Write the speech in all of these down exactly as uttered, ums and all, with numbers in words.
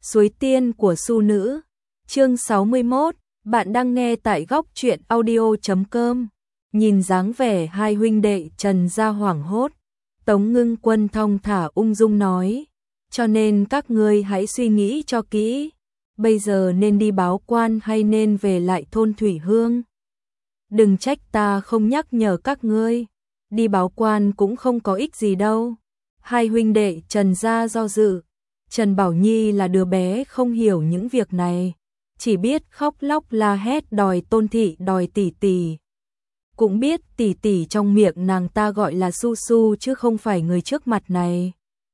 Suối tiên của Su nữ. Chương sáu mươi mốt, bạn đang nghe tại góc truyện audio chấm com. Nhìn dáng vẻ hai huynh đệ Trần gia hoảng hốt, Tống Ngưng Quân thong thả ung dung nói, cho nên các ngươi hãy suy nghĩ cho kỹ, bây giờ nên đi báo quan hay nên về lại thôn Thủy Hương. Đừng trách ta không nhắc nhở các ngươi, đi báo quan cũng không có ích gì đâu. Hai huynh đệ Trần gia do dự. Trần Bảo Nhi là đứa bé không hiểu những việc này, chỉ biết khóc lóc la hét đòi Tôn thị, đòi tỷ tỷ. Cũng biết tỷ tỷ trong miệng nàng ta gọi là Su Su chứ không phải người trước mặt này.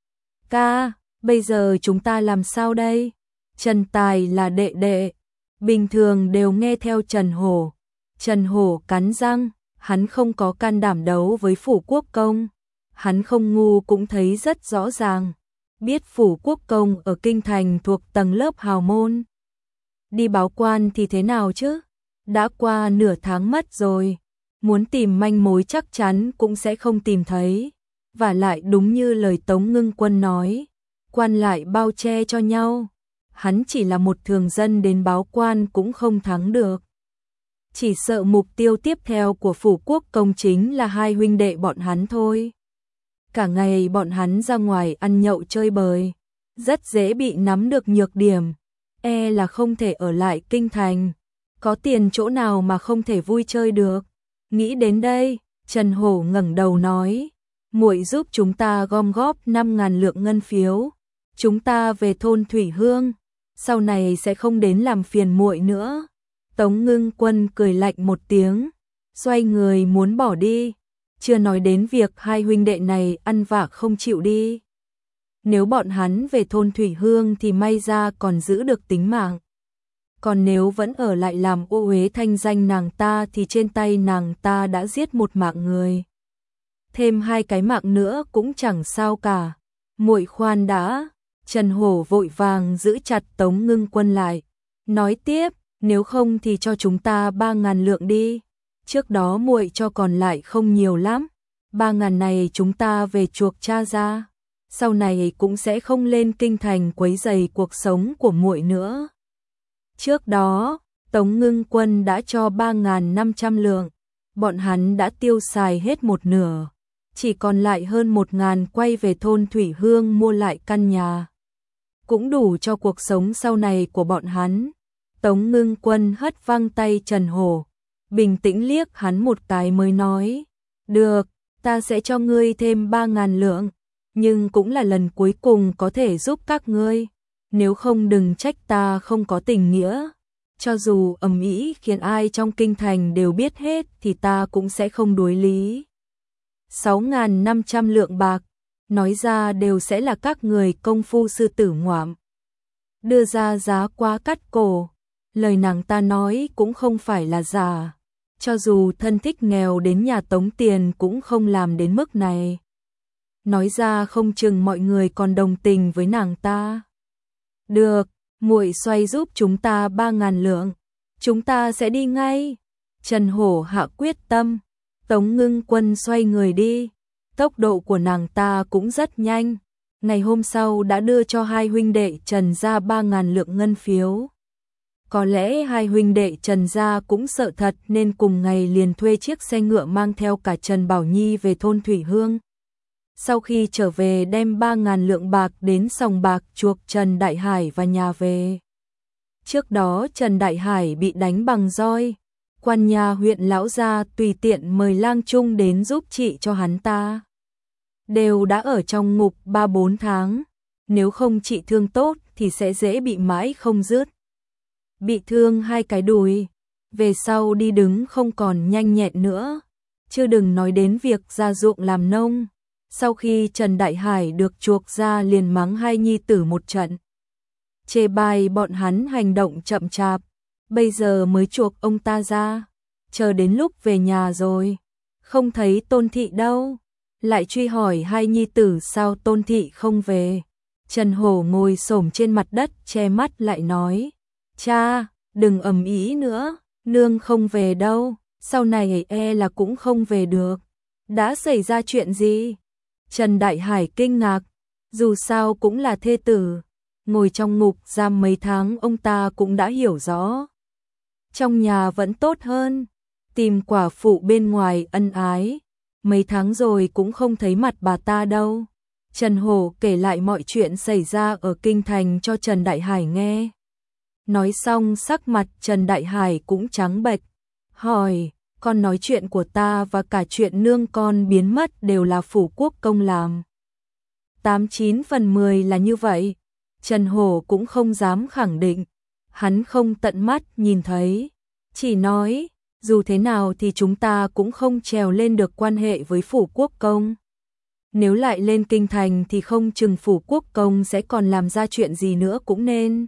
Ca, bây giờ chúng ta làm sao đây? Trần Tài là đệ đệ, bình thường đều nghe theo Trần Hổ. Trần Hổ cắn răng, hắn không có can đảm đấu với Phủ Quốc Công. Hắn không ngu cũng thấy rất rõ ràng, biết Phủ Quốc Công ở Kinh Thành thuộc tầng lớp hào môn. Đi báo quan thì thế nào chứ? Đã qua nửa tháng mất rồi, muốn tìm manh mối chắc chắn cũng sẽ không tìm thấy. Và lại đúng như lời Tống Ngưng Quân nói, quan lại bao che cho nhau. Hắn chỉ là một thường dân đến báo quan cũng không thắng được. Chỉ sợ mục tiêu tiếp theo của Phủ Quốc Công chính là hai huynh đệ bọn hắn thôi. Cả ngày bọn hắn ra ngoài ăn nhậu chơi bời, rất dễ bị nắm được nhược điểm, e là không thể ở lại Kinh Thành. Có tiền chỗ nào mà không thể vui chơi được. Nghĩ đến đây, Trần Hổ ngẩng đầu nói, muội giúp chúng ta gom góp năm ngàn lượng ngân phiếu, chúng ta về thôn Thủy Hương, sau này sẽ không đến làm phiền muội nữa. Tống Ngưng Quân cười lạnh một tiếng, xoay người muốn bỏ đi. Chưa nói đến việc hai huynh đệ này ăn vạ không chịu đi. Nếu bọn hắn về thôn Thủy Hương thì may ra còn giữ được tính mạng. Còn nếu vẫn ở lại làm ô uế thanh danh nàng ta thì trên tay nàng ta đã giết một mạng người. Thêm hai cái mạng nữa cũng chẳng sao cả. Muội khoan đã. Trần Hổ vội vàng giữ chặt Tống Ngưng Quân lại. Nói tiếp, nếu không thì cho chúng ta ba ngàn lượng đi. Trước đó muội cho còn lại không nhiều lắm, ba ngàn này chúng ta về chuộc cha ra, sau này cũng sẽ không lên Kinh Thành quấy rầy cuộc sống của muội nữa. Trước đó, Tống Ngưng Quân đã cho ba ngàn năm trăm lượng, bọn hắn đã tiêu xài hết một nửa, chỉ còn lại hơn một ngàn quay về thôn Thủy Hương mua lại căn nhà. Cũng đủ cho cuộc sống sau này của bọn hắn. Tống Ngưng Quân hất văng tay Trần Hổ, bình tĩnh liếc hắn một cái mới nói, được, ta sẽ cho ngươi thêm ba ngàn lượng, nhưng cũng là lần cuối cùng có thể giúp các ngươi, nếu không đừng trách ta không có tình nghĩa, cho dù ầm ĩ khiến ai trong Kinh Thành đều biết hết thì ta cũng sẽ không đối lý. Sáu ngàn năm trăm lượng bạc, nói ra đều sẽ là các người công phu sư tử ngoạm. Đưa ra giá quá cắt cổ, lời nàng ta nói cũng không phải là giả. Cho dù thân thích nghèo đến nhà tống tiền cũng không làm đến mức này. Nói ra không chừng mọi người còn đồng tình với nàng ta. Được, muội xoay giúp chúng ta ba ngàn lượng, chúng ta sẽ đi ngay. Trần Hổ hạ quyết tâm, Tống Ngưng Quân xoay người đi. Tốc độ của nàng ta cũng rất nhanh. Ngày hôm sau đã đưa cho hai huynh đệ Trần ra ba ngàn lượng ngân phiếu. Có lẽ hai huynh đệ Trần gia cũng sợ thật nên cùng ngày liền thuê chiếc xe ngựa mang theo cả Trần Bảo Nhi về thôn Thủy Hương. Sau khi trở về đem ba ngàn lượng bạc đến sòng bạc chuộc Trần Đại Hải và nhà về. Trước đó Trần Đại Hải bị đánh bằng roi, quan nhà huyện lão gia tùy tiện mời lang trung đến giúp trị cho hắn ta. Đều đã ở trong ngục ba bốn tháng, nếu không trị thương tốt thì sẽ dễ bị mãi không dứt. Bị thương hai cái đùi, về sau đi đứng không còn nhanh nhẹn nữa, chưa đừng nói đến việc ra ruộng làm nông. Sau khi Trần Đại Hải được chuộc ra liền mắng hai nhi tử một trận, chê bai bọn hắn hành động chậm chạp, bây giờ mới chuộc ông ta ra, chờ đến lúc về nhà rồi, không thấy Tôn thị đâu, lại truy hỏi hai nhi tử sao Tôn thị không về. Trần Hổ ngồi xổm trên mặt đất che mắt lại nói, cha, đừng ầm ĩ nữa, nương không về đâu, sau này e là cũng không về được. Đã xảy ra chuyện gì? Trần Đại Hải kinh ngạc, dù sao cũng là thê tử, ngồi trong ngục giam mấy tháng ông ta cũng đã hiểu rõ. Trong nhà vẫn tốt hơn, tìm quả phụ bên ngoài ân ái, mấy tháng rồi cũng không thấy mặt bà ta đâu. Trần Hổ kể lại mọi chuyện xảy ra ở Kinh Thành cho Trần Đại Hải nghe. Nói xong sắc mặt Trần Đại Hải cũng trắng bệch, hỏi, con nói chuyện của ta và cả chuyện nương con biến mất đều là Phủ Quốc Công làm. Tám chín phần mười là như vậy. Trần Hổ cũng không dám khẳng định, hắn không tận mắt nhìn thấy, chỉ nói, dù thế nào thì chúng ta cũng không trèo lên được quan hệ với Phủ Quốc Công. Nếu lại lên Kinh Thành thì không chừng Phủ Quốc Công sẽ còn làm ra chuyện gì nữa cũng nên.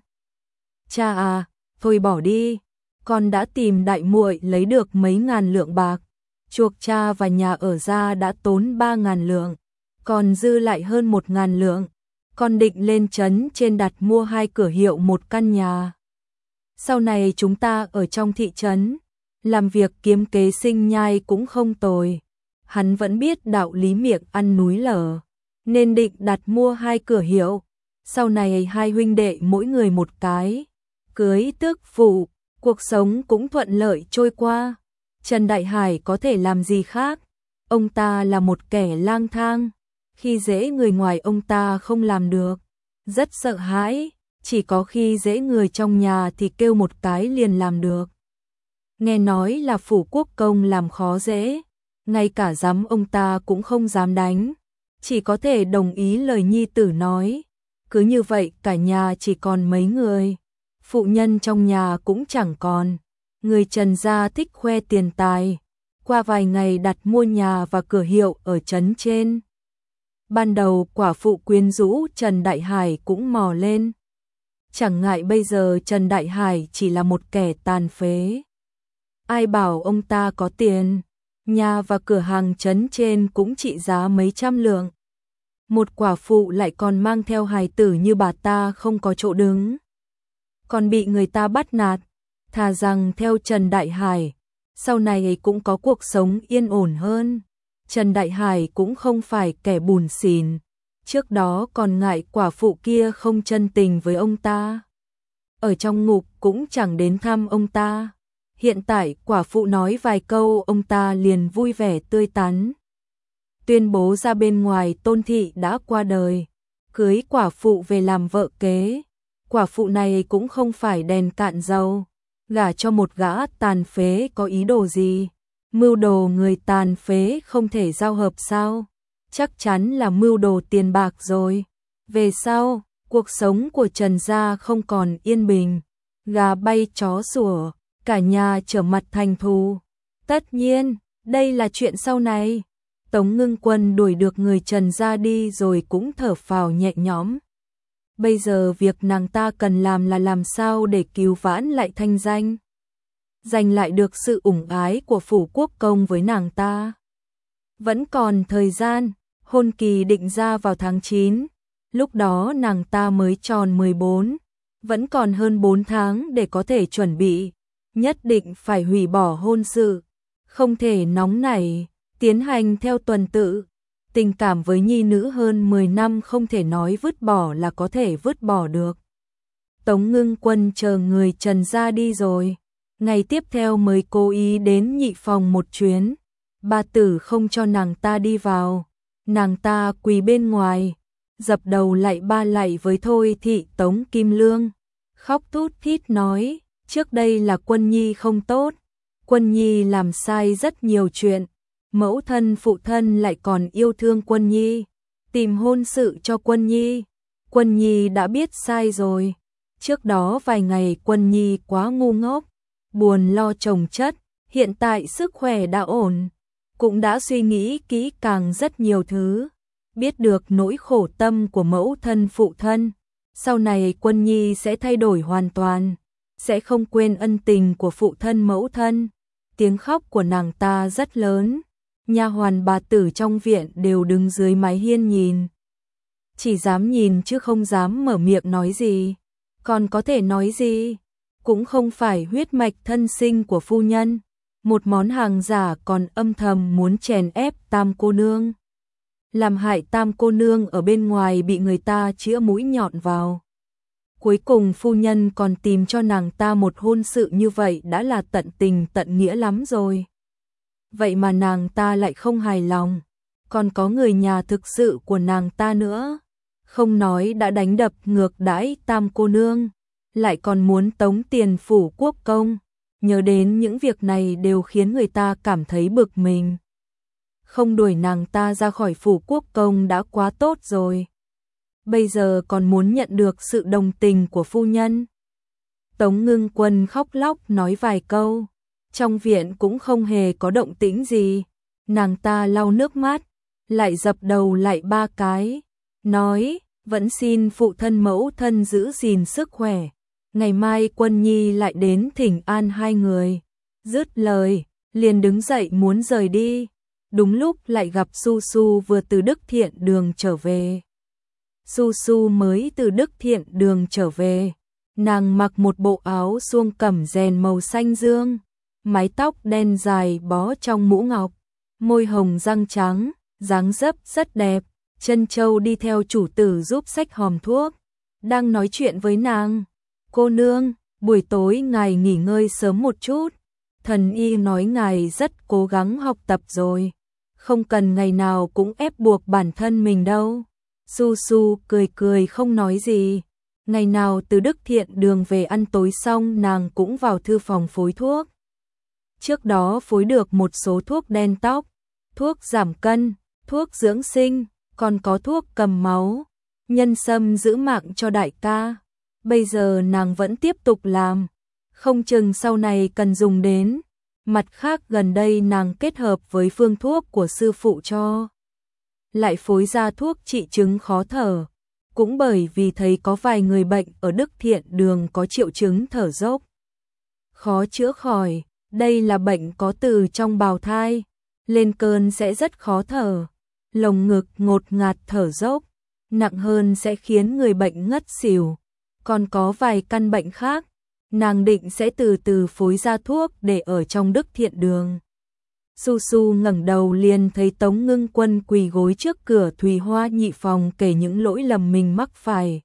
Cha à, thôi bỏ đi, con đã tìm đại muội lấy được mấy ngàn lượng bạc, chuộc cha và nhà ở ra đã tốn ba ngàn lượng, còn dư lại hơn một ngàn lượng. Con định lên trấn trên đặt mua hai cửa hiệu một căn nhà. Sau này chúng ta ở trong thị trấn, làm việc kiếm kế sinh nhai cũng không tồi. Hắn vẫn biết đạo lý miệng ăn núi lở, nên định đặt mua hai cửa hiệu. Sau này hai huynh đệ mỗi người một cái, cưới tước phụ, cuộc sống cũng thuận lợi trôi qua. Trần Đại Hải có thể làm gì khác, ông ta là một kẻ lang thang. Khi dễ người ngoài ông ta không làm được, rất sợ hãi, chỉ có khi dễ người trong nhà thì kêu một cái liền làm được. Nghe nói là Phủ Quốc Công làm khó dễ, ngay cả giám ông ta cũng không dám đánh, chỉ có thể đồng ý lời nhi tử nói. Cứ như vậy cả nhà chỉ còn mấy người, phụ nhân trong nhà cũng chẳng còn. Người Trần gia thích khoe tiền tài, qua vài ngày đặt mua nhà và cửa hiệu ở trấn trên. Ban đầu quả phụ quyến rũ Trần Đại Hải cũng mò lên. Chẳng ngại bây giờ Trần Đại Hải chỉ là một kẻ tàn phế. Ai bảo ông ta có tiền, nhà và cửa hàng trấn trên cũng trị giá mấy trăm lượng. Một quả phụ lại còn mang theo hài tử như bà ta không có chỗ đứng, còn bị người ta bắt nạt. Thà rằng theo Trần Đại Hải, sau này cũng có cuộc sống yên ổn hơn. Trần Đại Hải cũng không phải kẻ bùn xỉn, trước đó còn ngại quả phụ kia không chân tình với ông ta. Ở trong ngục cũng chẳng đến thăm ông ta. Hiện tại quả phụ nói vài câu ông ta liền vui vẻ tươi tắn. Tuyên bố ra bên ngoài Tôn thị đã qua đời, cưới quả phụ về làm vợ kế. Quả phụ này cũng không phải đèn cạn dầu, gả cho một gã tàn phế có ý đồ gì. Mưu đồ người tàn phế không thể giao hợp sao? Chắc chắn là mưu đồ tiền bạc rồi. Về sau, cuộc sống của Trần gia không còn yên bình, gà bay chó sủa, cả nhà trở mặt thành thù. Tất nhiên, đây là chuyện sau này. Tống Ngưng Quân đuổi được người Trần gia đi rồi cũng thở phào nhẹ nhõm. Bây giờ việc nàng ta cần làm là làm sao để cứu vãn lại thanh danh, giành lại được sự ủng ái của Phủ Quốc Công với nàng ta. Vẫn còn thời gian, hôn kỳ định ra vào tháng chín, lúc đó nàng ta mới tròn mười bốn, vẫn còn hơn bốn tháng để có thể chuẩn bị, nhất định phải hủy bỏ hôn sự, không thể nóng nảy, tiến hành theo tuần tự. Tình cảm với nhi nữ hơn mười năm không thể nói vứt bỏ là có thể vứt bỏ được. Tống Ngưng Quân chờ người Trần gia đi rồi, ngày tiếp theo mới cố ý đến nhị phòng một chuyến. Ba tử không cho nàng ta đi vào, nàng ta quỳ bên ngoài, dập đầu lạy ba lạy với Thôi thị Tống Kim Lương, khóc thút thít nói, trước đây là Quân nhi không tốt, Quân nhi làm sai rất nhiều chuyện, mẫu thân phụ thân lại còn yêu thương Quân nhi, tìm hôn sự cho Quân nhi. Quân nhi đã biết sai rồi, trước đó vài ngày Quân nhi quá ngu ngốc, buồn lo chồng chất, hiện tại sức khỏe đã ổn, cũng đã suy nghĩ kỹ càng rất nhiều thứ, biết được nỗi khổ tâm của mẫu thân phụ thân, sau này Quân nhi sẽ thay đổi hoàn toàn, sẽ không quên ân tình của phụ thân mẫu thân. Tiếng khóc của nàng ta rất lớn, nha hoàn bà tử trong viện đều đứng dưới mái hiên nhìn, chỉ dám nhìn chứ không dám mở miệng nói gì. Còn có thể nói gì, cũng không phải huyết mạch thân sinh của phu nhân, một món hàng giả còn âm thầm muốn chèn ép Tam cô nương, làm hại Tam cô nương ở bên ngoài bị người ta chĩa mũi nhọn vào. Cuối cùng phu nhân còn tìm cho nàng ta một hôn sự như vậy đã là tận tình tận nghĩa lắm rồi. Vậy mà nàng ta lại không hài lòng, còn có người nhà thực sự của nàng ta nữa. Không nói đã đánh đập ngược đãi Tam cô nương, lại còn muốn tống tiền phủ quốc công. Nhớ đến những việc này đều khiến người ta cảm thấy bực mình. Không đuổi nàng ta ra khỏi phủ quốc công đã quá tốt rồi. Bây giờ còn muốn nhận được sự đồng tình của phu nhân. Tống Ngưng Quân khóc lóc nói vài câu. Trong viện cũng không hề có động tĩnh gì. Nàng ta lau nước mắt, lại dập đầu lại ba cái. Nói, vẫn xin phụ thân mẫu thân giữ gìn sức khỏe. Ngày mai Quân Nhi lại đến thỉnh an hai người. Dứt lời, liền đứng dậy muốn rời đi. Đúng lúc lại gặp Su Su vừa từ Đức Thiện Đường trở về. Su Su mới từ Đức Thiện Đường trở về. Nàng mặc một bộ áo suông cẩm rèn màu xanh dương, mái tóc đen dài bó trong mũ ngọc, môi hồng răng trắng, dáng dấp rất đẹp. Trân Châu đi theo chủ tử giúp xách hòm thuốc, đang nói chuyện với nàng. Cô nương, buổi tối ngài nghỉ ngơi sớm một chút. Thần y nói ngài rất cố gắng học tập rồi, không cần ngày nào cũng ép buộc bản thân mình đâu. Su Su cười cười không nói gì. Ngày nào từ Đức Thiện Đường về ăn tối xong nàng cũng vào thư phòng phối thuốc. Trước đó phối được một số thuốc đen tóc, thuốc giảm cân, thuốc dưỡng sinh, còn có thuốc cầm máu, nhân sâm giữ mạng cho đại ca. Bây giờ nàng vẫn tiếp tục làm, không chừng sau này cần dùng đến. Mặt khác gần đây nàng kết hợp với phương thuốc của sư phụ cho, lại phối ra thuốc trị chứng khó thở. Cũng bởi vì thấy có vài người bệnh ở Đức Thiện Đường có triệu chứng thở dốc, khó chữa khỏi. Đây là bệnh có từ trong bào thai, lên cơn sẽ rất khó thở, lồng ngực ngột ngạt thở dốc, nặng hơn sẽ khiến người bệnh ngất xỉu. Còn có vài căn bệnh khác, nàng định sẽ từ từ phối ra thuốc để ở trong Đức Thiện Đường. Su Su ngẩng đầu liền thấy Tống Ngưng Quân quỳ gối trước cửa Thùy Hoa nhị phòng kể những lỗi lầm mình mắc phải.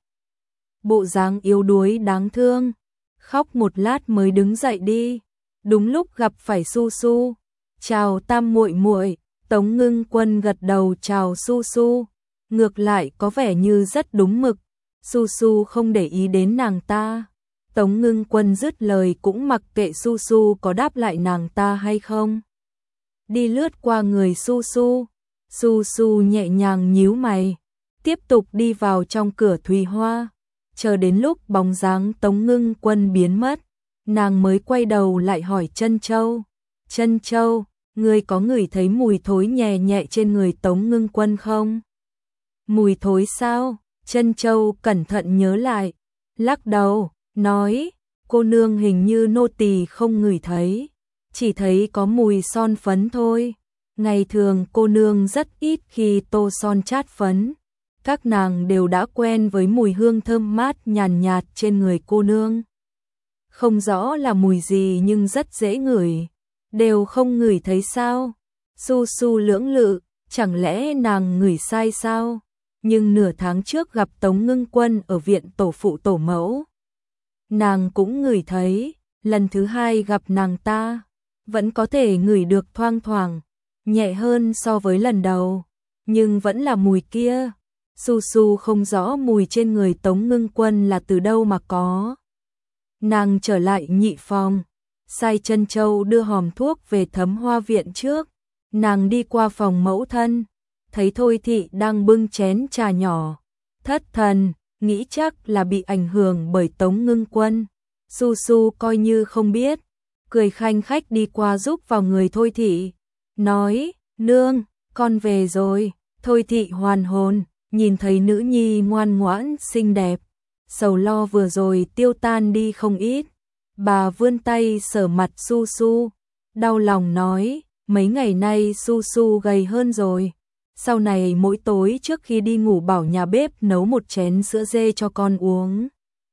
Bộ dáng yếu đuối đáng thương, khóc một lát mới đứng dậy đi. Đúng lúc gặp phải Su Su. "Chào Tam muội muội." Tống Ngưng Quân gật đầu chào Su Su, ngược lại có vẻ như rất đúng mực. Su Su không để ý đến nàng ta. Tống Ngưng Quân dứt lời cũng mặc kệ Su Su có đáp lại nàng ta hay không. Đi lướt qua người Su Su, Su Su nhẹ nhàng nhíu mày, tiếp tục đi vào trong cửa Thùy Hoa. Chờ đến lúc bóng dáng Tống Ngưng Quân biến mất, nàng mới quay đầu lại hỏi Trân Châu. "Trân Châu, ngươi có ngửi thấy mùi thối nhẹ nhẹ trên người Tống Ngưng Quân không?" "Mùi thối sao?" Trân Châu cẩn thận nhớ lại, lắc đầu, nói, "Cô nương hình như nô tỳ không ngửi thấy, chỉ thấy có mùi son phấn thôi. Ngày thường cô nương rất ít khi tô son chát phấn, các nàng đều đã quen với mùi hương thơm mát nhàn nhạt trên người cô nương. Không rõ là mùi gì nhưng rất dễ ngửi, đều không ngửi thấy sao?" Su Su lưỡng lự, chẳng lẽ nàng ngửi sai sao? Nhưng nửa tháng trước gặp Tống Ngưng Quân ở viện tổ phụ tổ mẫu, nàng cũng ngửi thấy. Lần thứ hai gặp nàng ta, vẫn có thể ngửi được thoang thoảng, nhẹ hơn so với lần đầu, nhưng vẫn là mùi kia. Su Su không rõ mùi trên người Tống Ngưng Quân là từ đâu mà có. Nàng trở lại nhị phòng, sai Trân Châu đưa hòm thuốc về Thấm Hoa viện trước. Nàng đi qua phòng mẫu thân, thấy Thôi Thị đang bưng chén trà nhỏ, thất thần, nghĩ chắc là bị ảnh hưởng bởi Tống Ngưng Quân. Su Su coi như không biết, cười khanh khách đi qua giúp vào người Thôi Thị, nói, "Nương, con về rồi." Thôi Thị hoàn hồn, nhìn thấy nữ nhi ngoan ngoãn xinh đẹp, sầu lo vừa rồi tiêu tan đi không ít. Bà vươn tay sờ mặt Su Su, đau lòng nói, "Mấy ngày nay Su Su gầy hơn rồi. Sau này mỗi tối trước khi đi ngủ bảo nhà bếp nấu một chén sữa dê cho con uống.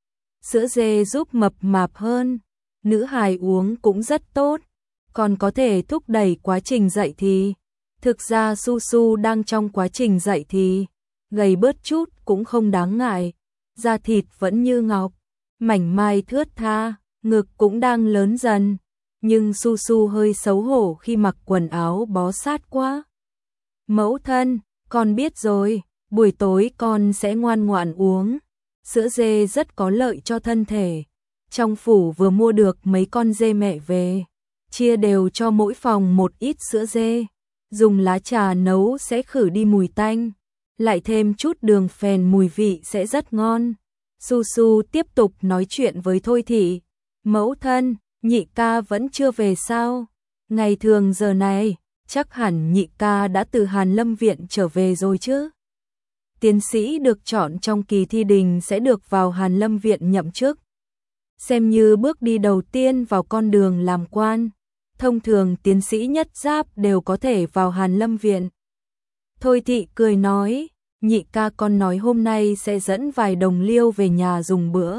Sữa dê giúp mập mạp hơn, nữ hài uống cũng rất tốt, còn có thể thúc đẩy quá trình dậy thì." Thực ra Su Su đang trong quá trình dậy thì, gầy bớt chút cũng không đáng ngại. da thịt vẫn như ngọc, mảnh mai thướt tha, ngực cũng đang lớn dần, nhưng Su Su hơi xấu hổ khi mặc quần áo bó sát quá. Mẫu thân, con biết rồi, buổi tối con sẽ ngoan ngoãn uống. Sữa dê rất có lợi cho thân thể. Trong phủ vừa mua được mấy con dê mẹ về, chia đều cho mỗi phòng một ít sữa dê. Dùng lá trà nấu sẽ khử đi mùi tanh, lại thêm chút đường phèn mùi vị sẽ rất ngon. Su Su tiếp tục nói chuyện với Thôi Thị. Mẫu thân, nhị ca vẫn chưa về sao? Ngày thường giờ này, chắc hẳn nhị ca đã từ Hàn Lâm Viện trở về rồi chứ? Tiến sĩ được chọn trong kỳ thi đình sẽ được vào Hàn Lâm Viện nhậm chức, xem như bước đi đầu tiên vào con đường làm quan. Thông thường tiến sĩ nhất giáp đều có thể vào Hàn Lâm Viện. Thôi Thị cười nói, nhị ca con nói hôm nay sẽ dẫn vài đồng liêu về nhà dùng bữa.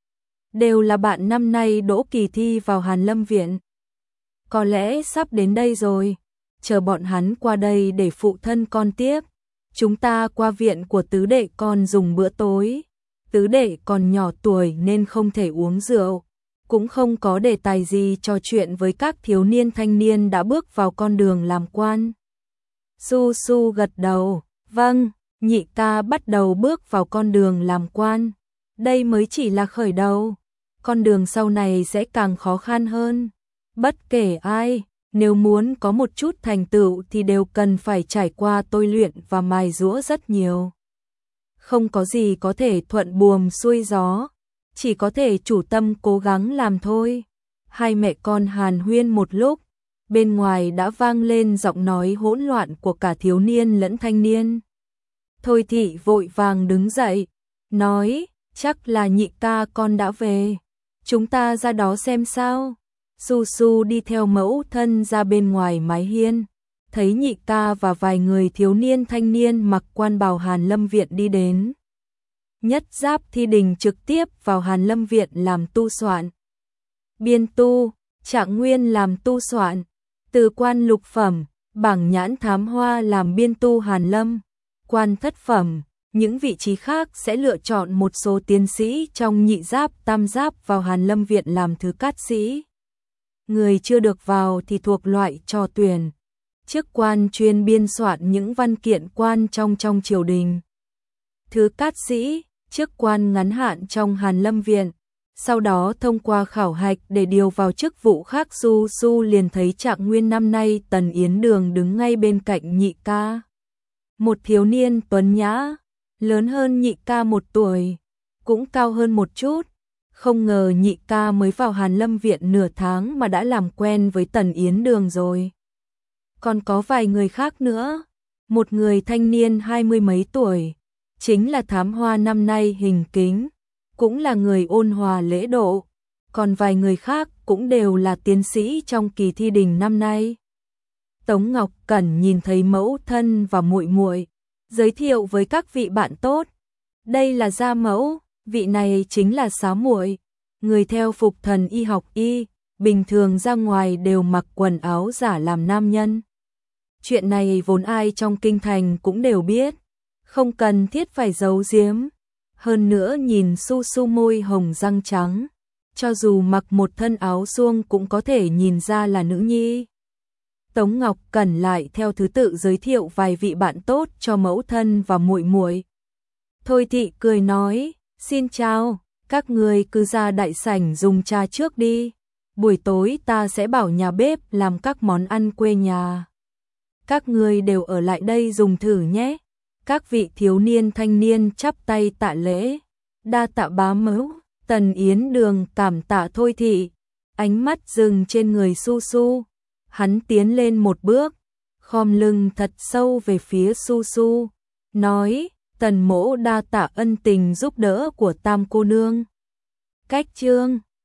Đều là bạn năm nay đỗ kỳ thi vào Hàn Lâm Viện. Có lẽ sắp đến đây rồi, chờ bọn hắn qua đây để phụ thân con tiếp. Chúng ta qua viện của tứ đệ con dùng bữa tối. Tứ đệ còn nhỏ tuổi nên không thể uống rượu, cũng không có đề tài gì trò chuyện với các thiếu niên thanh niên đã bước vào con đường làm quan. Su Su gật đầu, vâng, nhị ca bắt đầu bước vào con đường làm quan. Đây mới chỉ là khởi đầu, con đường sau này sẽ càng khó khăn hơn. Bất kể ai, nếu muốn có một chút thành tựu thì đều cần phải trải qua tôi luyện và mài giũa rất nhiều. Không có gì có thể thuận buồm xuôi gió, chỉ có thể chủ tâm cố gắng làm thôi. Hai mẹ con hàn huyên một lúc, bên ngoài đã vang lên giọng nói hỗn loạn của cả thiếu niên lẫn thanh niên. Thôi Thị vội vàng đứng dậy, nói, chắc là nhị ca con đã về, chúng ta ra đó xem sao. Su Su đi theo mẫu thân ra bên ngoài mái hiên, thấy nhị ca và vài người thiếu niên thanh niên mặc quan bào Hàn Lâm Viện đi đến. Nhất giáp thi đình trực tiếp vào Hàn Lâm Viện làm tu soạn. Biên tu, Trạng Nguyên làm tu soạn, từ quan lục phẩm, Bảng Nhãn Thám Hoa làm biên tu Hàn Lâm, quan thất phẩm. Những vị trí khác sẽ lựa chọn một số tiến sĩ trong nhị giáp tam giáp vào Hàn Lâm Viện làm thứ cát sĩ. Người chưa được vào thì thuộc loại trò tuyển, chức quan chuyên biên soạn những văn kiện quan trong trong triều đình. Thứ cát sĩ, chức quan ngắn hạn trong Hàn Lâm Viện, sau đó thông qua khảo hạch để điều vào chức vụ khác. Su Su liền thấy Trạng Nguyên năm nay Tần Yến Đường đứng ngay bên cạnh nhị ca. Một thiếu niên tuấn nhã, lớn hơn nhị ca một tuổi, cũng cao hơn một chút. Không ngờ nhị ca mới vào Hàn Lâm Viện nửa tháng mà đã làm quen với Tần Yến Đường rồi. Còn có vài người khác nữa, một người thanh niên hai mươi mấy tuổi, chính là Thám Hoa năm nay Hình Kính, cũng là người ôn hòa lễ độ, còn vài người khác cũng đều là tiến sĩ trong kỳ thi đình năm nay. Tống Ngọc Cẩn nhìn thấy mẫu thân và muội muội, giới thiệu với các vị bạn tốt, đây là gia mẫu, vị này chính là xá muội, người theo phục thần y học y, bình thường ra ngoài đều mặc quần áo giả làm nam nhân. Chuyện này vốn ai trong kinh thành cũng đều biết, không cần thiết phải giấu giếm. Hơn nữa nhìn Su Su môi hồng răng trắng, cho dù mặc một thân áo suông cũng có thể nhìn ra là nữ nhi. Tống Ngọc Cẩn lại theo thứ tự giới thiệu vài vị bạn tốt cho mẫu thân và muội muội. Thôi Thị cười nói, xin chào, các người cứ ra đại sảnh dùng trà trước đi, buổi tối ta sẽ bảo nhà bếp làm các món ăn quê nhà. Các người đều ở lại đây dùng thử nhé. Các vị thiếu niên thanh niên chắp tay tạ lễ, đa tạ bá mẫu. Tần Yến Đường cảm tạ Thôi Thị, ánh mắt dừng trên người Su Su. Hắn tiến lên một bước, khom lưng thật sâu về phía Su Su, nói, Tần mỗ đa tạ ân tình giúp đỡ của Tam cô nương. Cách chương